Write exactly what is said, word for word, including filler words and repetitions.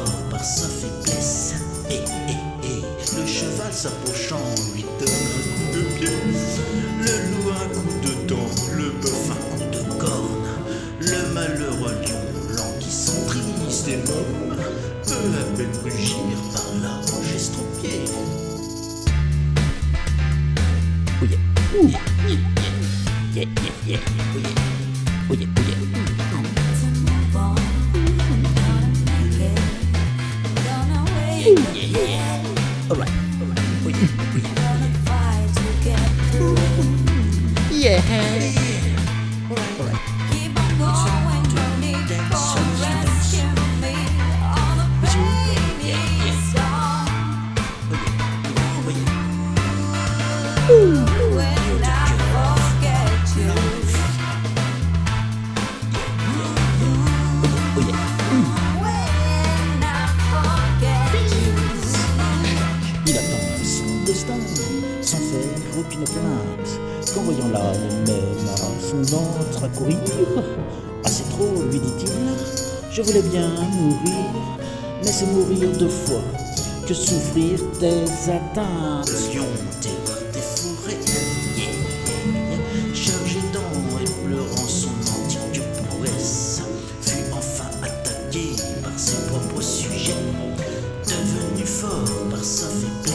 fort par sa faiblesse. Et, et, et, le cheval s'approchant lui donne un coup de pied. Le loup un coup de dent, le bœuf un coup de corne. Le malheureux lion, languissant, triste et môme, peut à peine rugir par la roche estropiée. Oh yeah, oh yeah, yeah, yeah, yeah, yeah, oh yeah, oh yeah, oh yeah. Yeah, yeah. All right, all right. Oh yeah, oh yeah. Yeah. Yeah. All right, all right. Keep on going, no need for rescue me. All the pain is gone. When I forget you. Oh yeah. When I forget you. Il attend son destin sans faire aucune plainte. Qu'en voyant là le même à son ventre à courir. Ah c'est trop, lui dit-il, je voulais bien mourir, mais c'est mourir deux fois que souffrir tes atteintes. Le lion dévore des forêts, yeah, yeah, chargé d'an et pleurant son antique prouesse, fut enfin attaqué par ses propres sujets, devenu fort par sa faiblesse.